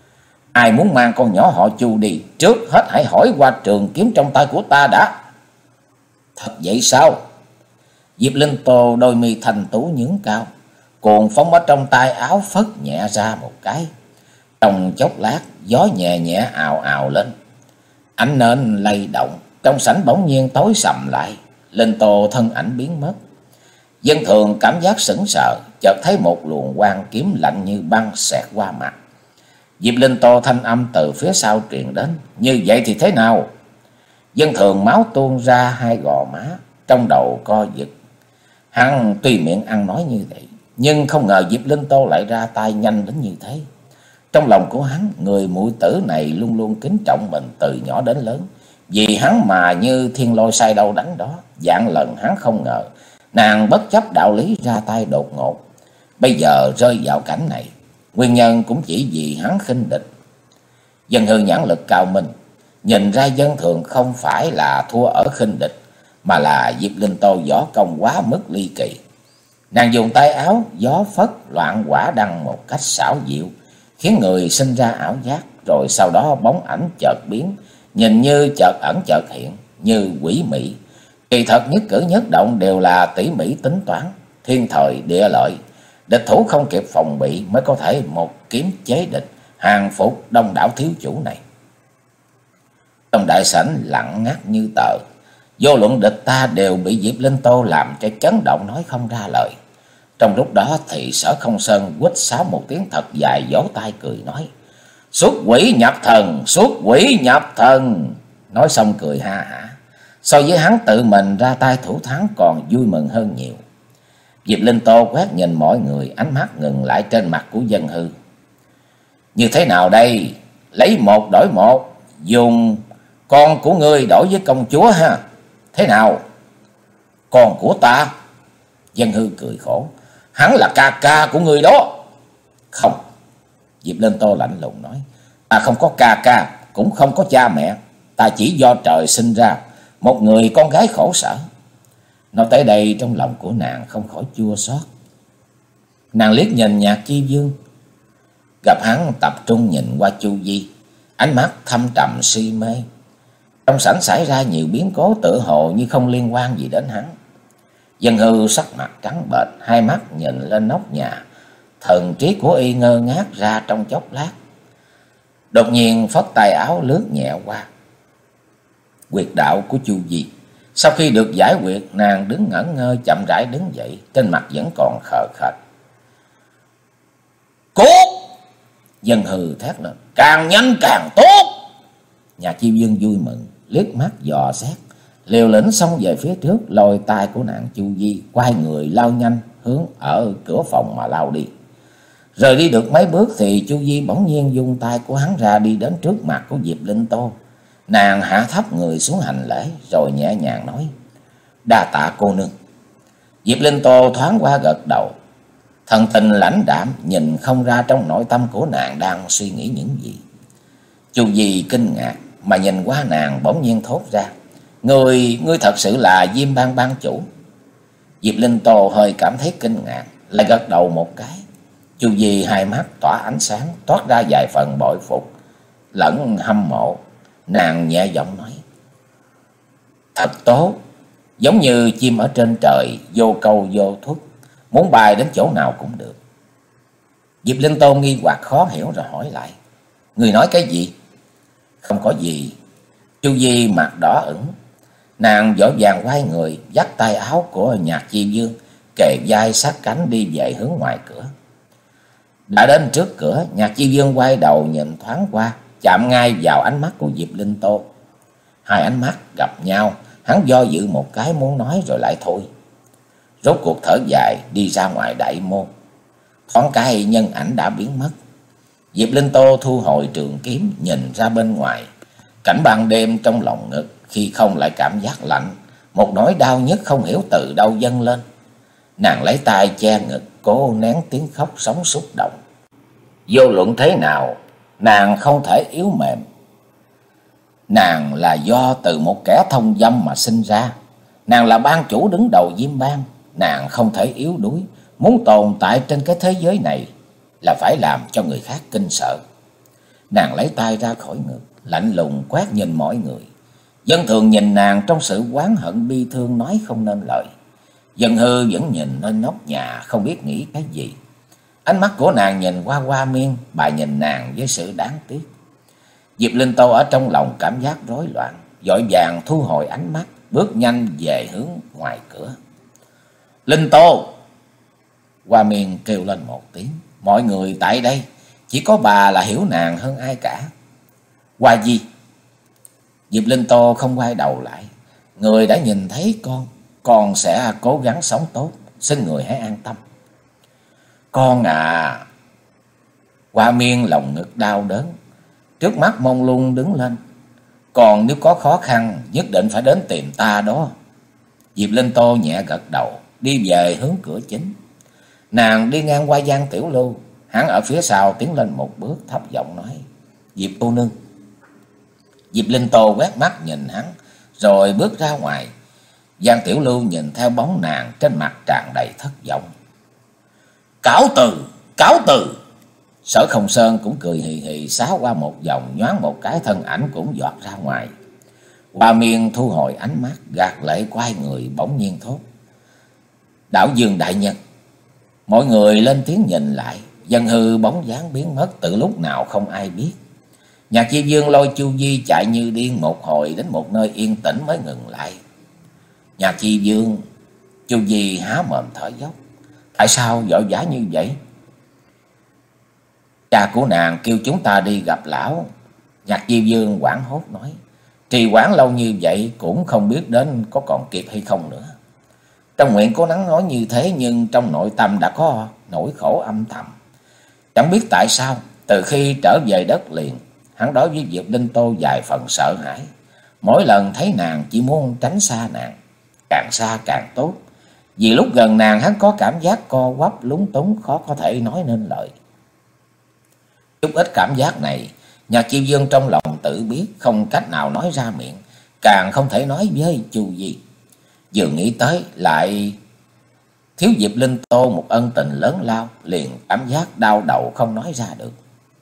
Ai muốn mang con nhỏ họ Chu đi, trước hết hãy hỏi qua trường kiếm trong tay của ta đã. Thật vậy sao? Diệp Linh Tô đôi mi thành tú nhướng cao, cuồng phong ở trong tay áo phất nhẹ ra một cái. Trong chốc lát, gió nhẹ nhẹ ào ào lên, ánh nến lay động, trong sảnh bỗng nhiên tối sầm lại. Linh Tô thân ảnh biến mất. Dân Thường cảm giác sững sờ, chợt thấy một luồng quang kiếm lạnh như băng xẹt qua mặt. Diệp Linh Tô thanh âm từ phía sau truyền đến: Như vậy thì thế nào? Dân Thường máu tuôn ra hai gò má, trong đầu co giật. Hắn tuy miệng ăn nói như vậy, nhưng không ngờ Diệp Linh Tô lại ra tay nhanh đến như thế. Trong lòng của hắn, người muội tử này luôn luôn kính trọng mình từ nhỏ đến lớn. Vì hắn mà như thiên lôi sai đâu đánh đó. Vạn lần hắn không ngờ nàng bất chấp đạo lý ra tay đột ngột, bây giờ rơi vào cảnh này. Nguyên nhân cũng chỉ vì hắn khinh địch. Dân Hư nhãn lực cao minh, nhìn ra Dân Thường không phải là thua ở khinh địch, mà là Diệp Linh Tô võ công quá mức ly kỳ. Nàng dùng tay áo gió phất loạn quả đăng một cách xảo diệu, khiến người sinh ra ảo giác. Rồi sau đó bóng ảnh chợt biến, nhìn như chợt ẩn chợt hiện, như quỷ mị. Kỳ thật nhất cử nhất động đều là tỉ mỉ tính toán, thiên thời địa lợi. Địch thủ không kịp phòng bị mới có thể một kiếm chế địch, hàng phục đông đảo thiếu chủ này. Trong đại sảnh lặng ngắt như tờ, vô luận địch ta đều bị Diệp Linh Tô làm cho chấn động nói không ra lời. Trong lúc đó thì Sở Không Sơn quýt sáo một tiếng thật dài, vỗ tay cười nói: Xuất quỷ nhập thần, xuất quỷ nhập thần. Nói xong cười ha hả. So với hắn tự mình ra tay thủ thắng còn vui mừng hơn nhiều. Diệp Linh Tô quét nhìn mọi người, ánh mắt ngừng lại trên mặt của Dân Hư. Như thế nào đây? Lấy một đổi một, dùng con của ngươi đổi với công chúa ha. Thế nào? Con của ta? Dân Hư cười khổ. Hắn là ca ca của ngươi đó. Không. Diệp Linh Tô lạnh lùng nói. Ta không có ca ca, cũng không có cha mẹ. Ta chỉ do trời sinh ra, một người con gái khổ sở. Nói tới đây trong lòng của nàng không khỏi chua xót. Nàng liếc nhìn Nhạc Chi Dương, gặp hắn tập trung nhìn qua Chu Di, ánh mắt thâm trầm si mê. Trong sảnh xảy ra nhiều biến cố tựa hồ như không liên quan gì đến hắn. Dân Hư sắc mặt trắng bệch, hai mắt nhìn lên nóc nhà, thần trí của y ngơ ngác ra trong chốc lát. Đột nhiên phất tay áo lướt nhẹ qua huyệt đạo của Chu Di. Sau khi được giải quyết, nàng đứng ngẩn ngơ chậm rãi đứng dậy, trên mặt vẫn còn khờ khệch. Cút! Dân Hư thét lên. Càng nhanh càng tốt. Nhạc Chi Dương vui mừng, liếc mắt dò xét, liều lĩnh xông về phía trước, lôi tay của nàng Chu Di, quay người lao nhanh hướng ở cửa phòng mà lao đi. Rời đi được mấy bước thì Chu Di bỗng nhiên dung tay của hắn ra, đi đến trước mặt của Diệp Linh Tô. Nàng hạ thấp người xuống hành lễ, rồi nhẹ nhàng nói: Đa tạ cô nương. Diệp Linh Tô thoáng qua gật đầu, thần tình lãnh đạm, nhìn không ra trong nội tâm của nàng đang suy nghĩ những gì. Chu Di kinh ngạc mà nhìn qua nàng, bỗng nhiên thốt ra: Ngươi, ngươi thật sự là Diêm Bang Bang chủ? Diệp Linh Tô hơi cảm thấy kinh ngạc, lại gật đầu một cái. Chu Di hai mắt tỏa ánh sáng, toát ra vài phần bội phục lẫn hâm mộ. Nàng nhẹ giọng nói: Thật tốt, giống như chim ở trên trời, vô câu vô thuất, muốn bay đến chỗ nào cũng được. Diệp Linh Tô nghi hoặc khó hiểu rồi hỏi lại: Người nói cái gì? Không có gì. Chu Di mặt đỏ ửng, nàng vội vàng quay người, dắt tay áo của Nhạc Chi Dương, kề vai sát cánh đi về hướng ngoài cửa. Đã đến trước cửa, Nhạc Chi Dương quay đầu nhìn thoáng qua, chạm ngay vào ánh mắt của Diệp Linh Tô. Hai ánh mắt gặp nhau, hắn do dự một cái muốn nói rồi lại thôi. Rốt cuộc thở dài đi ra ngoài đại môn. Thoáng cái nhân ảnh đã biến mất. Diệp Linh Tô thu hồi trường kiếm, nhìn ra bên ngoài. Cảnh ban đêm trong lòng ngực, khi không lại cảm giác lạnh, một nỗi đau nhức không hiểu từ đâu dâng lên. Nàng lấy tay che ngực, cố nén tiếng khóc sống xúc động. Vô luận thế nào, nàng không thể yếu mềm. Nàng là do từ một kẻ thông dâm mà sinh ra. Nàng là ban chủ đứng đầu Diêm Bang. Nàng không thể yếu đuối. Muốn tồn tại trên cái thế giới này là phải làm cho người khác kinh sợ. Nàng lấy tay ra khỏi ngực, lạnh lùng quét nhìn mọi người. Dân thường nhìn nàng trong sự oán hận bi thương nói không nên lời. Dân hư vẫn nhìn lên nóc nhà không biết nghĩ cái gì. Ánh mắt của nàng nhìn qua Hoa Miên, bà nhìn nàng với sự đáng tiếc. Diệp Linh Tô ở trong lòng cảm giác rối loạn, vội vàng thu hồi ánh mắt, bước nhanh về hướng ngoài cửa. Linh Tô! Hoa Miên kêu lên một tiếng. Mọi người tại đây, chỉ có bà là hiểu nàng hơn ai cả. Hoa Di! Diệp Linh Tô không quay đầu lại. Người đã nhìn thấy con, con sẽ cố gắng sống tốt, xin người hãy an tâm. Con à! Hoa Miên lòng ngực đau đớn, trước mắt mông lung đứng lên. Còn nếu có khó khăn, nhất định phải đến tìm ta đó. Diệp Linh Tô nhẹ gật đầu, đi về hướng cửa chính. Nàng đi ngang qua Giang Tiểu Lưu, hắn ở phía sau tiến lên một bước thấp giọng nói: Diệp cô nương. Diệp Linh Tô quét mắt nhìn hắn, rồi bước ra ngoài. Giang Tiểu Lưu nhìn theo bóng nàng, trên mặt tràn đầy thất vọng. Cáo từ, cáo từ. Sở Không Sơn cũng cười hì hì xá qua một vòng, nhoáng một cái thân ảnh cũng giọt ra ngoài. Hoa Miên thu hồi ánh mắt, gạt lệ quay người bỗng nhiên thốt: Đảo Dương đại nhân. Mọi người lên tiếng nhìn lại, Dân hư bóng dáng biến mất từ lúc nào không ai biết. Nhạc Chi Dương lôi Chu Di chạy như điên một hồi đến một nơi yên tĩnh mới ngừng lại. Nhạc Chi Dương, Chu Di há mồm thở dốc. Tại sao vội vã như vậy? Cha của nàng kêu chúng ta đi gặp lão. Nhạc Chi Dương hoảng hốt nói. Trì hoãn lâu như vậy cũng không biết đến có còn kịp hay không nữa. Trong miệng cố gắng nói như thế, nhưng trong nội tâm đã có nỗi khổ âm thầm. Chẳng biết tại sao, từ khi trở về đất liền, hắn đối với Diệp Linh Tô vài phần sợ hãi. Mỗi lần thấy nàng chỉ muốn tránh xa nàng, càng xa càng tốt. Vì lúc gần nàng hắn có cảm giác co quắp lúng túng, khó có thể nói nên lời. Chút ít cảm giác này, Nhạc Chi Dương trong lòng tự biết, không cách nào nói ra miệng, càng không thể nói với Chu Di. Vừa nghĩ tới lại thiếu Diệp Linh Tô một ân tình lớn lao, liền cảm giác đau đầu không nói ra được.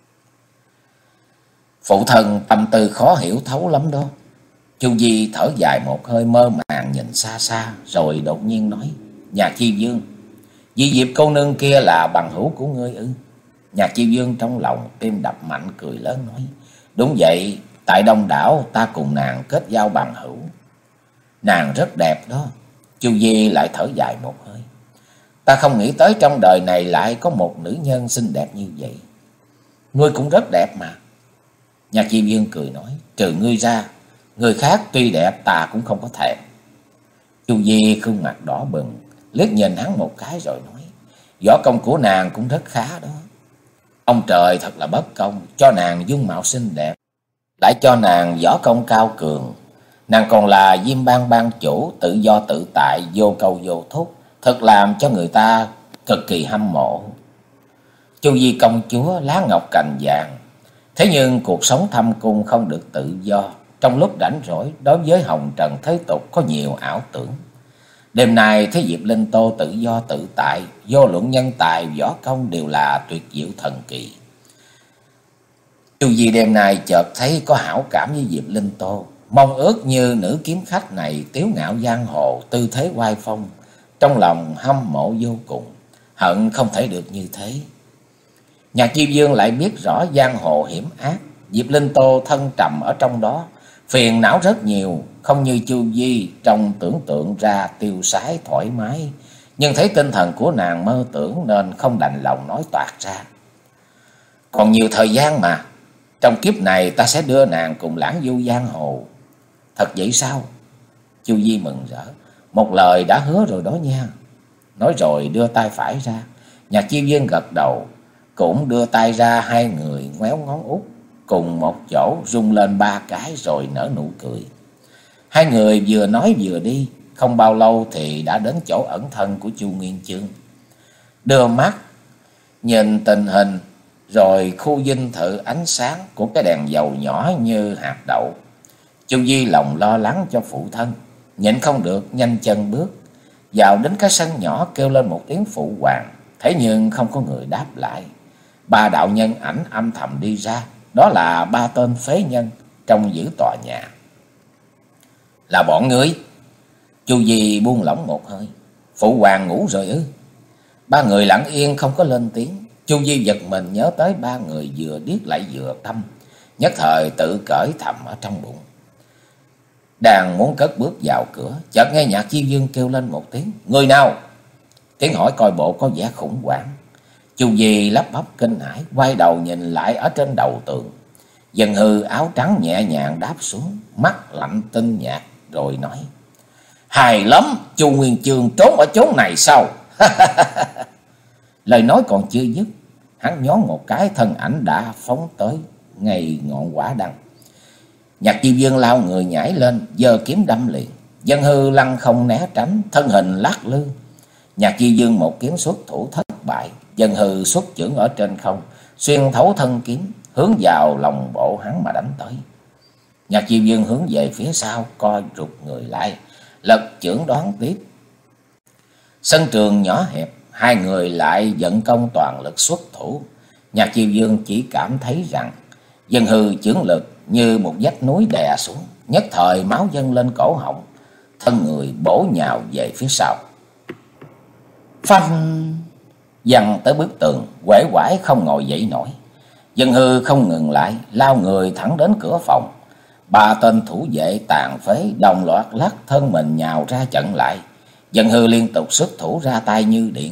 Phụ thân tâm tư khó hiểu thấu lắm đó. Chu Di thở dài một hơi, mơ màng nhìn xa xa, rồi đột nhiên nói. Nhạc Chi Dương, vì Diệp cô nương kia là bằng hữu của ngươi ư? Nhạc Chi Dương trong lòng tim đập mạnh, cười lớn nói. Đúng vậy, tại Đông Đảo ta cùng nàng kết giao bằng hữu. Nàng rất đẹp đó. Chu Di lại thở dài một hơi. Ta không nghĩ tới trong đời này lại có một nữ nhân xinh đẹp như vậy. Ngươi cũng rất đẹp mà. Nhạc Chi Dương cười nói. Trừ ngươi ra, người khác tuy đẹp ta cũng không có thèm. Chu Di khuôn mặt đỏ bừng, liếc nhìn hắn một cái rồi nói. Võ công của nàng cũng rất khá đó. Ông trời thật là bất công, cho nàng dung mạo xinh đẹp, lại cho nàng võ công cao cường. Nàng còn là Diêm Bang bang chủ, tự do tự tại, vô câu vô thúc, thật làm cho người ta cực kỳ hâm mộ. Chu Di công chúa lá ngọc cành vàng, thế nhưng cuộc sống thâm cung không được tự do. Trong lúc rảnh rỗi, đối với hồng trần thế tục có nhiều ảo tưởng. Đêm nay thấy Diệp Linh Tô tự do tự tại, vô luận nhân tài võ công đều là tuyệt diệu thần kỳ. Chu Di đêm nay chợt thấy có hảo cảm với Diệp Linh Tô, mong ước như nữ kiếm khách này tiếu ngạo giang hồ, tư thế oai phong, trong lòng hâm mộ vô cùng, hận không thể được như thế. Nhạc Chi Dương lại biết rõ giang hồ hiểm ác, Diệp Linh Tô thân trầm ở trong đó, phiền não rất nhiều, không như Chu Di trong tưởng tượng ra tiêu sái thoải mái, nhưng thấy tinh thần của nàng mơ tưởng nên không đành lòng nói toạc ra. Còn nhiều thời gian mà, trong kiếp này ta sẽ đưa nàng cùng lãng du giang hồ. Thật vậy sao? Chu Di mừng rỡ. Một lời đã hứa rồi đó nha. Nói rồi đưa tay phải ra. Nhạc Chiêu Dương gật đầu, cũng đưa tay ra. Hai người ngoéo ngón út cùng một chỗ rung lên ba cái rồi nở nụ cười. Hai người vừa nói vừa đi. Không bao lâu thì đã đến chỗ ẩn thân của Chu Nguyên Chương. Đưa mắt nhìn tình hình rồi khu dinh thự ánh sáng của cái đèn dầu nhỏ như hạt đậu. Chu Di lòng lo lắng cho phụ thân, nhịn không được nhanh chân bước vào đến cái sân nhỏ, kêu lên một tiếng phụ hoàng. Thế nhưng không có người đáp lại. Ba đạo nhân ảnh âm thầm đi ra. Đó là ba tên phế nhân trong giữ tòa nhà. Là bọn ngươi? Chu Di buông lỏng một hơi. Phụ hoàng ngủ rồi ư? Ba người lặng yên không có lên tiếng. Chu Di giật mình nhớ tới ba người vừa điếc lại vừa câm, nhất thời tự cởi thầm ở trong bụng. Đang muốn cất bước vào cửa, chợt nghe Nhạc Chiêu Dương kêu lên một tiếng: người nào? Tiếng hỏi coi bộ có vẻ khủng hoảng. Chu Di lắp bắp kinh hãi, quay đầu nhìn lại ở trên đầu tường. Dân Hư áo trắng nhẹ nhàng đáp xuống, mắt lạnh tinh nhạt rồi nói: hài lắm, Chu Nguyên Chương trốn ở chốn này sao? Lời nói còn chưa dứt, hắn nhón một cái, thân ảnh đã phóng tới ngay ngọn quả đằng. Nhạc Chiêu Dương lao người nhảy lên, giơ kiếm đâm liền. Dân Hư lăn không né tránh, thân hình lắc lư. Nhạc Chiêu Dương một kiếm xuất thủ thất bại. Dân Hư xuất chưởng ở trên không, xuyên thấu thân kiếm, hướng vào lòng bộ hắn mà đánh tới. Nhạc Chiêu Dương hướng về phía sau, co rụt người lại, lật chưởng đoán tiếp. Sân trường nhỏ hẹp, hai người lại vận công toàn lực xuất thủ. Nhạc Chiêu Dương chỉ cảm thấy rằng Dân Hư chưởng lực như một vách núi đè xuống, nhất thời máu dâng lên cổ họng, thân người bổ nhào về phía sau. Phanh! Văng tới bức tường, uể oải không ngồi dậy nổi. Dân Hư không ngừng lại, lao người thẳng đến cửa phòng. Ba tên thủ vệ tàn phế đồng loạt lắc thân mình nhào ra chặn lại. Dân Hư liên tục xuất thủ ra tay như điện.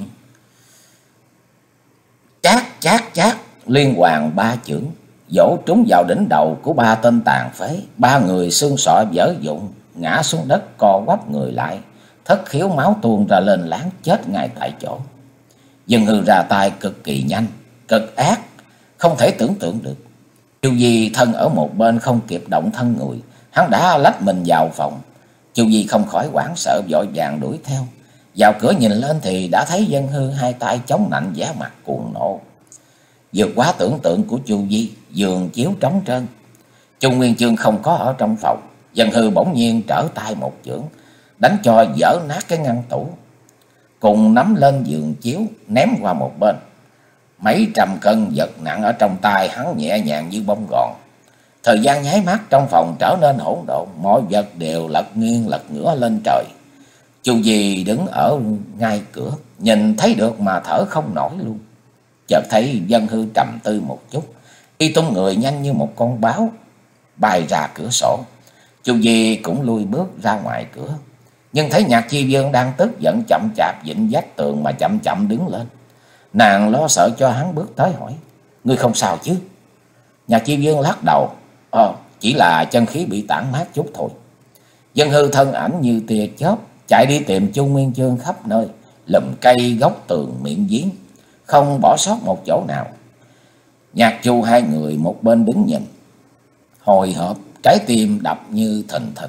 Chát chát chát, liên hoàn ba chưởng vỗ trúng vào đỉnh đầu của ba tên tàn phế. Ba người xương sọ vỡ vụn, ngã xuống đất co quắp người lại, thất khiếu máu tuôn ra lên láng, chết ngay tại chỗ. Dân Hư ra tay cực kỳ nhanh, cực ác, không thể tưởng tượng được. Chu Di thân ở một bên không kịp động thân người, hắn đã lách mình vào phòng. Chu Di không khỏi hoảng sợ, vội vàng đuổi theo. Vào cửa nhìn lên thì đã thấy Dân Hư hai tay chống nạnh, vẻ mặt cuồng nộ. Vượt quá tưởng tượng của Chu Di, giường chiếu trống trơn. Chu Nguyên Chương không có ở trong phòng. Dân Hư bỗng nhiên trở tay một chưởng, đánh cho vỡ nát cái ngăn tủ, cùng nắm lên giường chiếu ném qua một bên. Mấy trăm cân vật nặng ở trong tay hắn nhẹ nhàng như bông gòn. Thời gian nháy mắt trong phòng trở nên hỗn độn, mọi vật đều lật nghiêng lật ngửa lên trời. Chu Di đứng ở ngay cửa, nhìn thấy được mà thở không nổi luôn. Chợt thấy Dân Hư trầm tư một chút, y tung người nhanh như một con báo bay ra cửa sổ. Chu Di cũng lui bước ra ngoài cửa, nhưng thấy Nhạc Chiêu Dương đang tức giận chậm chạp vịn vách tường mà chậm chậm đứng lên. Nàng lo sợ cho hắn bước tới hỏi: ngươi không sao chứ? Nhạc Chiêu Dương lắc đầu: Ờ, chỉ là chân khí bị tản mát chút thôi. Dân Hư thân ảnh như tia chớp chạy đi tìm Chu Nguyên Chương khắp nơi, lùm cây góc tường miệng giếng, không bỏ sót một chỗ nào. Nhạc Chu hai người một bên đứng nhìn, hồi hộp, trái tim đập như thình thịch.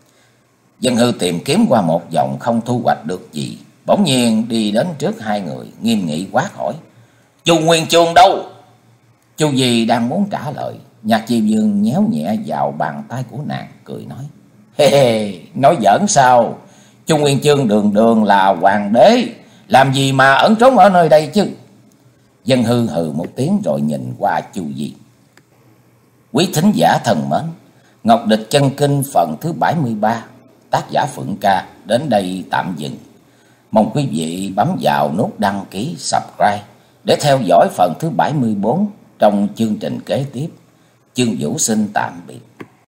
Dân Hư tìm kiếm qua một vòng không thu hoạch được gì, bỗng nhiên đi đến trước hai người, nghiêm nghị quát hỏi: Chu Nguyên Chương đâu? Chu Di đang muốn trả lời, Nhạc Chiêu Dương nhéo nhẹ vào bàn tay của nàng, cười nói: Hê hê, nói giỡn sao? Chu Nguyên Chương đường đường là hoàng đế, làm gì mà ẩn trốn ở nơi đây chứ? Dân Hư hừ một tiếng rồi nhìn qua Chu Di. Quý thính giả thân mến, Ngọc Địch Chân Kinh phần thứ bảy mươi ba, tác giả Phượng Ca đến đây tạm dừng. Mong quý vị bấm vào nút đăng ký, subscribe để theo dõi phần thứ bảy mươi bốn trong chương trình kế tiếp. Chương Vũ xin tạm biệt.